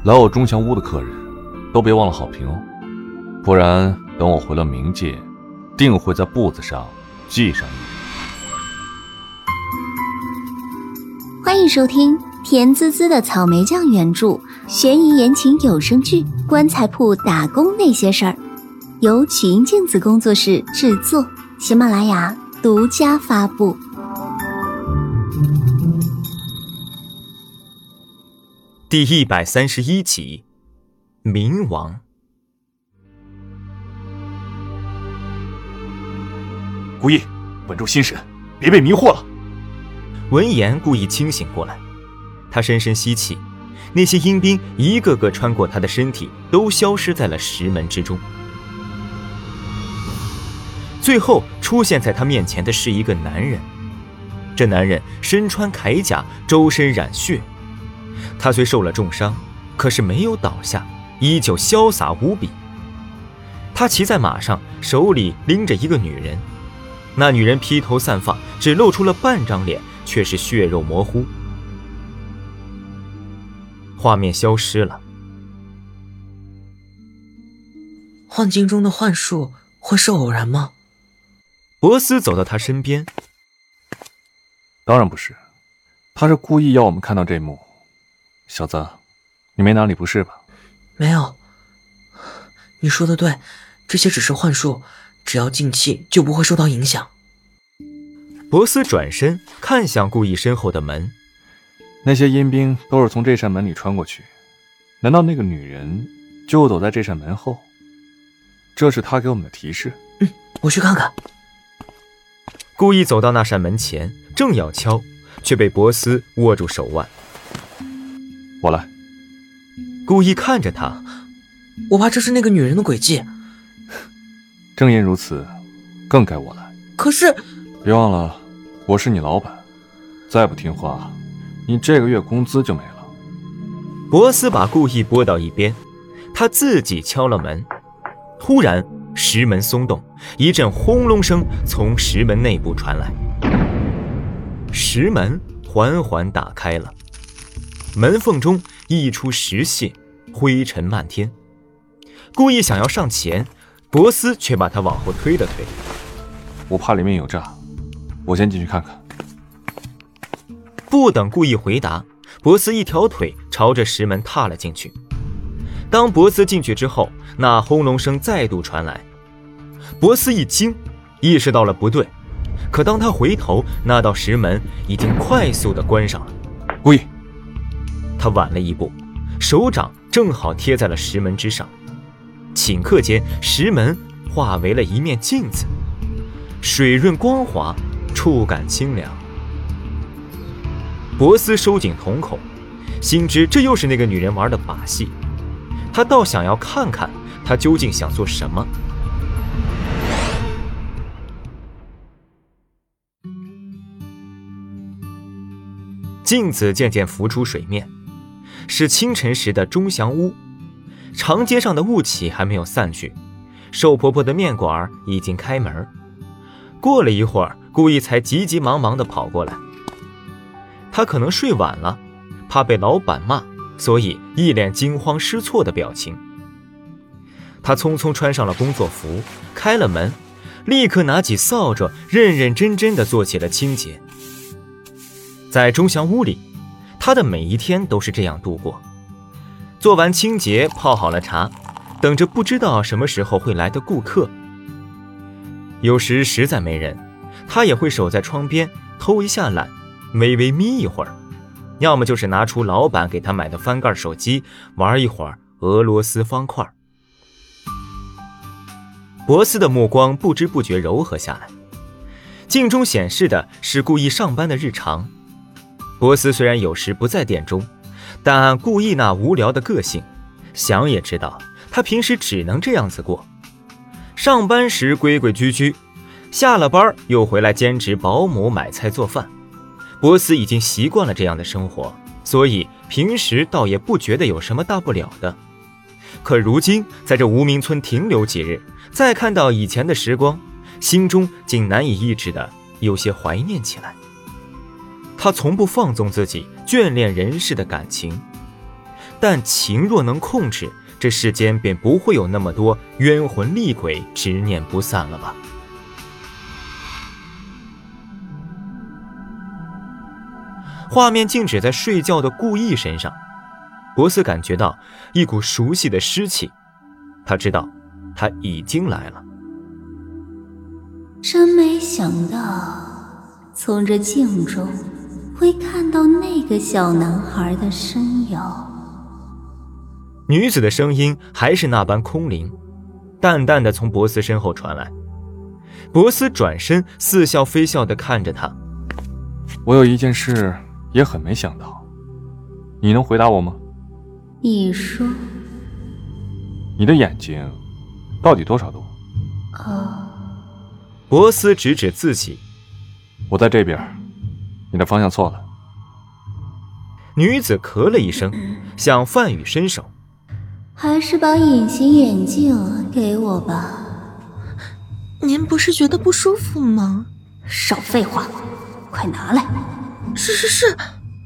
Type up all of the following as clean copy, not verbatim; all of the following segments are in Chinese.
来我钟祥屋的客人都别忘了好评哦，不然等我回了冥界，定会在簿子上记上你。 欢迎收听甜滋滋的草莓酱原著悬疑言情有声剧《棺材铺打工那些事儿》，由曲音镜子工作室制作，喜马拉雅独家发布。 第131集，冥王。 故意稳住心神，别被迷惑了。 闻言故意清醒过来，他深深吸气，那些阴兵一个个穿过他的身体，都消失在了石门之中。最后出现在他面前的是一个男人，这男人身穿铠甲，周身染血。他虽受了重伤，可是没有倒下，依旧潇洒无比。他骑在马上，手里拎着一个女人，那女人披头散发，只露出了半张脸，却是血肉模糊。画面消失了。 幻境中的幻术会是偶然吗？ 博斯走到他身边。 当然不是，他是故意要我们看到这幕。小子，你没哪里不是吧？ 没有，你说的对，这些只是幻术，只要静气就不会受到影响。 博斯转身看向顾意身后的门， 那些阴兵都是从这扇门里穿过去，难道那个女人就躲在这扇门后？这是他给我们的提示。 我去看看。 顾意走到那扇门前，正要敲，却被博斯握住手腕。 我来。 顾意看着他， 我怕这是那个女人的诡计。 正因如此，更该我来。 可是别忘了，我是你老板，再不听话，你这个月工资就没了。 博斯把顾意拨到一边，他自己敲了门。忽然石门松动，一阵轰隆声从石门内部传来，石门缓缓打开了，门缝中溢出石屑，灰尘漫天。顾意想要上前，博斯却把他往后推了推。 我怕里面有诈，我先进去看看。 不等顾意回答，博斯一条腿朝着石门踏了进去。当博斯进去之后，那轰隆声再度传来。博斯一惊，意识到了不对，可当他回头，那道石门已经快速地关上了。 顾意， 他晚了一步，手掌正好贴在了石门之上，顷刻间石门化为了一面镜子，水润光滑，触感清凉。博斯收紧瞳孔，心知这又是那个女人玩的把戏，他倒想要看看她究竟想做什么。镜子渐渐浮出水面，是清晨时的钟祥屋。长街上的雾气还没有散去，瘦婆婆的面馆已经开门。过了一会儿，顾意才急急忙忙地跑过来。她可能睡晚了，怕被老板骂，所以一脸惊慌失措的表情。她匆匆穿上了工作服，开了门，立刻拿起扫帚，认认真真地做起了清洁。在钟祥屋里，他的每一天都是这样度过。做完清洁，泡好了茶，等着不知道什么时候会来的顾客。有时实在没人，他也会守在窗边偷一下懒，微微眯一会儿，要么就是拿出老板给他买的翻盖手机，玩一会儿俄罗斯方块。博斯的目光不知不觉柔和下来，镜中显示的是顾意上班的日常。博斯虽然有时不在店中，但按顾意那无聊的个性，想也知道他平时只能这样子过。上班时规规矩矩，下了班又回来兼职保姆买菜做饭。博斯已经习惯了这样的生活，所以平时倒也不觉得有什么大不了的。可如今在这无名村停留几日，再看到以前的时光，心中竟难以抑制的有些怀念起来。他从不放纵自己眷恋人世的感情， 但情若能控制，这世间便不会有那么多冤魂厉鬼执念不散了吧。画面静止在睡觉的顾意身上，博斯感觉到一股熟悉的湿气，他知道他已经来了。 真没想到从这镜中会看到那个小男孩的身影。 女子的声音还是那般空灵，淡淡的从博斯身后传来。博斯转身似笑非笑地看着他。 我有一件事也很没想到，你能回答我吗？ 你说。 你的眼睛到底多少度？ 博斯指指自己。 我在这边，你的方向错了。 女子咳了一声，向范宇伸手。 还是把隐形眼镜给我吧。 您不是觉得不舒服吗？ 少废话，快拿来。 是。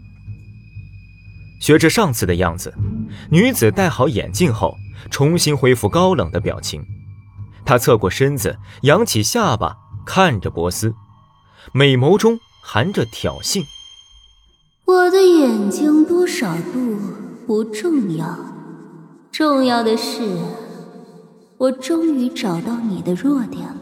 学着上次的样子，女子戴好眼镜后重新恢复高冷的表情。她侧过身子，扬起下巴看着博斯，美眸中含着挑衅。 我的眼睛多少度不重要，重要的是我终于找到你的弱点了。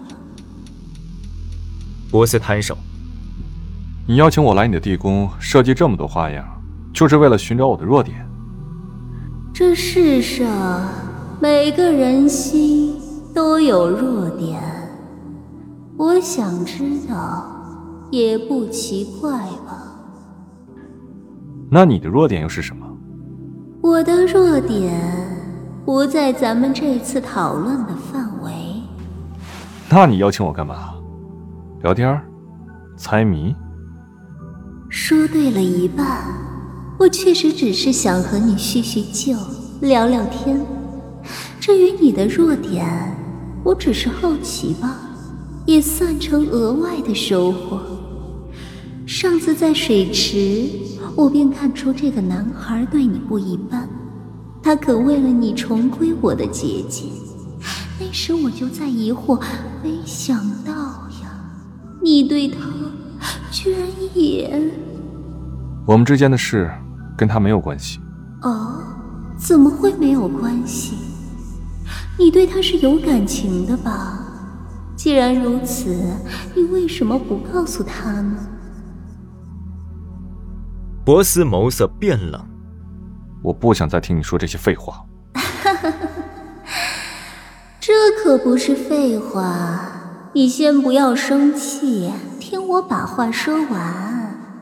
博斯摊手。 你邀请我来你的地宫，设计这么多花样，就是为了寻找我的弱点？ 这世上每个人心都有弱点，我想知道也不奇怪吧。 那你的弱点又是什么？ 我的弱点不在咱们这次讨论的范围。 那你邀请我干嘛？聊天？猜谜？ 说对了一半，我确实只是想和你叙叙旧，聊聊天。至于你的弱点，我只是好奇吧，也算成额外的收获。上次在水池，我便看出这个男孩对你不一般，他可为了你重归我的结界。那时我就在疑惑，没想到呀，你对他居然也…… 我们之间的事跟他没有关系。 哦，怎么会没有关系？你对他是有感情的吧？既然如此，你为什么不告诉他呢？ 博斯眸色变冷。 我不想再听你说这些废话。 这可不是废话，你先不要生气，听我把话说完。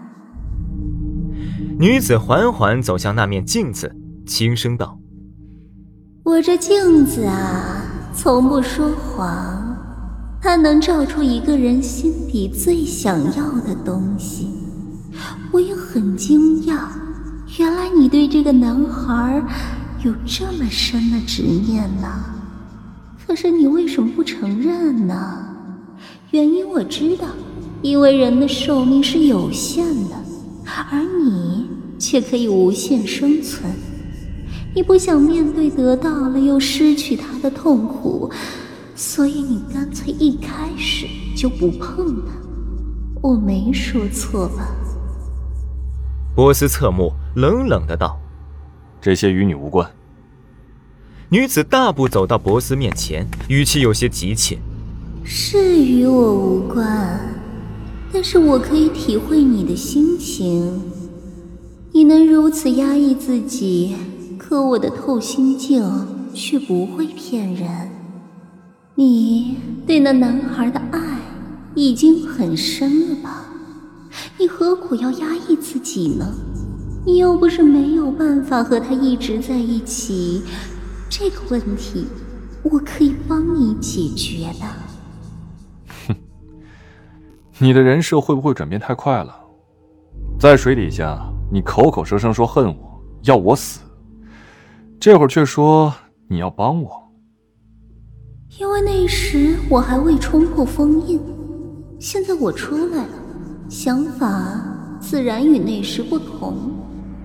女子缓缓走向那面镜子，轻声道： 我这镜子啊，从不说谎，它能照出一个人心底最想要的东西。我也很惊讶，原来你对这个男孩有这么深的执念呢。可是你为什么不承认呢？原因我知道，因为人的寿命是有限的，而你却可以无限生存。你不想面对得到了又失去它的痛苦，所以你干脆一开始就不碰它。我没说错吧？ 波斯侧目，冷冷的道： 这些与你无关。 女子大步走到博斯面前，语气有些急切： 是与我无关，但是我可以体会你的心情。你能如此压抑自己，可我的透心镜却不会骗人。你对那男孩的爱已经很深了吧？你何苦要压抑自己呢？你又不是没有办法和他一直在一起，这个问题我可以帮你解决的。 哼，你的人设会不会转变太快了？在水底下你口口声声说恨我，要我死，这会儿却说你要帮我。 因为那时我还未冲破封印，现在我出来了，想法自然与那时不同。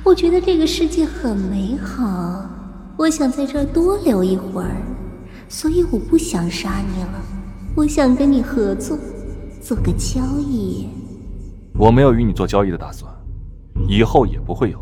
我觉得这个世界很美好，我想在这儿多留一会儿，所以我不想杀你了，我想跟你合作，做个交易。 我没有与你做交易的打算，以后也不会有。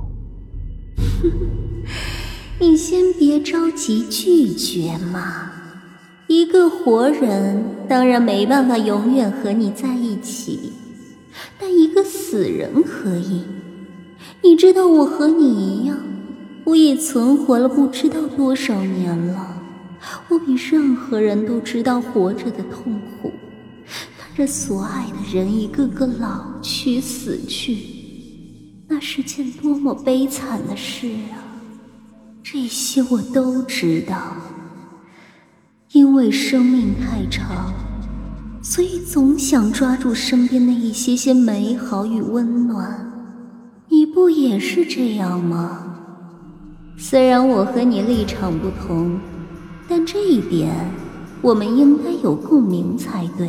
你先别着急拒绝嘛，一个活人当然没办法永远和你在一起，但一个死人可以。你知道我和你一样，我也存活了不知道多少年了，我比任何人都知道活着的痛苦，看着所爱的人一个个老去死去，那是件多么悲惨的事啊！这些我都知道，因为生命太长，所以总想抓住身边的一些些美好与温暖。你不也是这样吗？虽然我和你立场不同，但这一点我们应该有共鸣才对。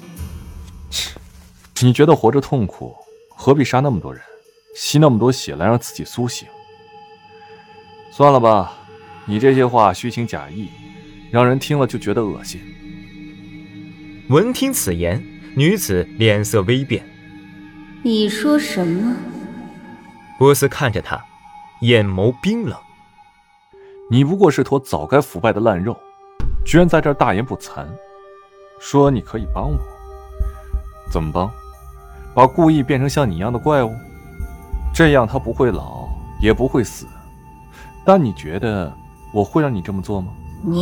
你觉得活着痛苦，何必杀那么多人，吸那么多血来让自己苏醒？算了吧，你这些话虚情假意，让人听了就觉得恶心。 闻听此言，女子脸色微变。 你说什么？ 波斯看着他，眼眸冰冷。 你不过是坨早该腐败的烂肉，居然在这儿大言不惭，说你可以帮我。怎么帮？把故意变成像你一样的怪物，这样他不会老，也不会死。但你觉得我会让你这么做吗？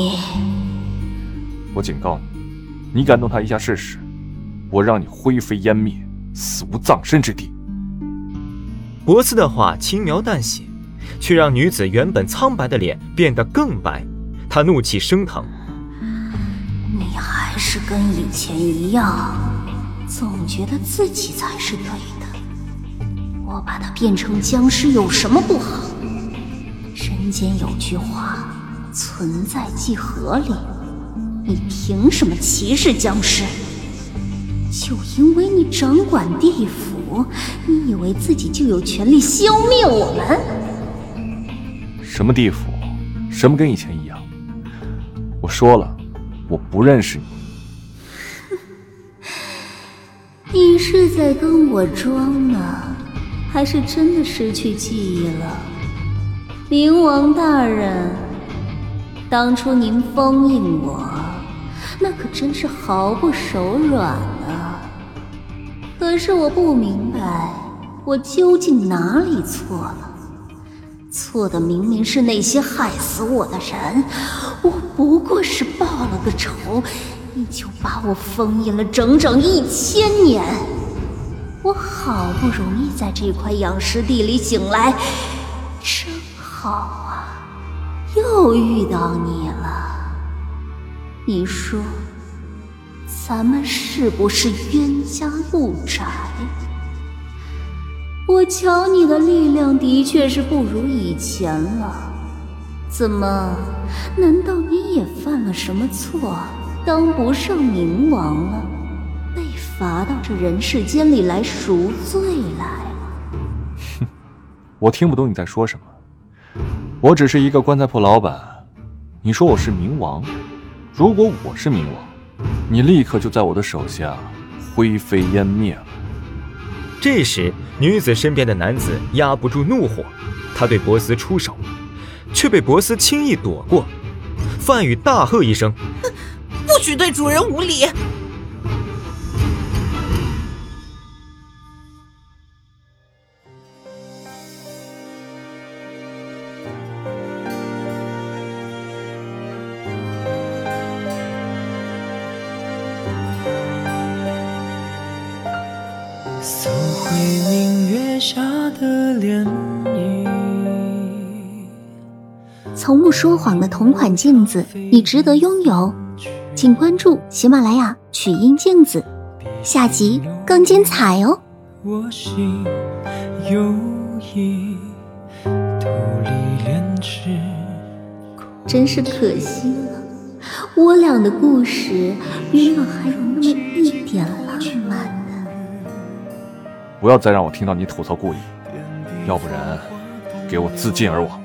我警告你，你敢动他一下试试，我让你灰飞烟灭，死无葬身之地。 博斯的话轻描淡写，却让女子原本苍白的脸变得更白。她怒气升腾。 你还是跟以前一样，总觉得自己才是对的。我把他变成僵尸有什么不好？人间有句话，存在即合理。你凭什么歧视僵尸？就因为你掌管地府，你以为自己就有权利消灭我们？ 什么地府？什么跟以前一样？我说了，我不认识你。 你是在跟我装呢，还是真的失去记忆了？冥王大人，当初您封印我，那可真是毫不手软啊。可是我不明白，我究竟哪里错了？错的明明是那些害死我的人，我不过是报了个仇，你就把我封印了整整1000年。我好不容易在这块养尸地里醒来，真好啊，又遇到你了。你说咱们是不是冤家路窄？我瞧你的力量的确是不如以前了，怎么，难道你也犯了什么错，当不上冥王了，被罚到这人世间里来赎罪来了？ 哼，我听不懂你在说什么。我只是一个棺材铺老板，你说我是冥王，如果我是冥王，你立刻就在我的手下灰飞烟灭了。 这时，女子身边的男子压不住怒火，他对博斯出手，却被博斯轻易躲过。范宇大喝一声：“ 不许对主人无礼！” 搜回明月下的涟漪。 从不说谎的同款镜子，你值得拥有。请关注喜马拉雅曲音镜子，下集更精彩哦。 我心有意，徒离莲池。 真是可惜了，我俩的故事原本还有那么一点浪漫呢。 不要再让我听到你吐槽故意，要不然给我自尽而亡。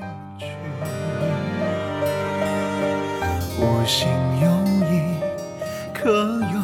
我心有一颗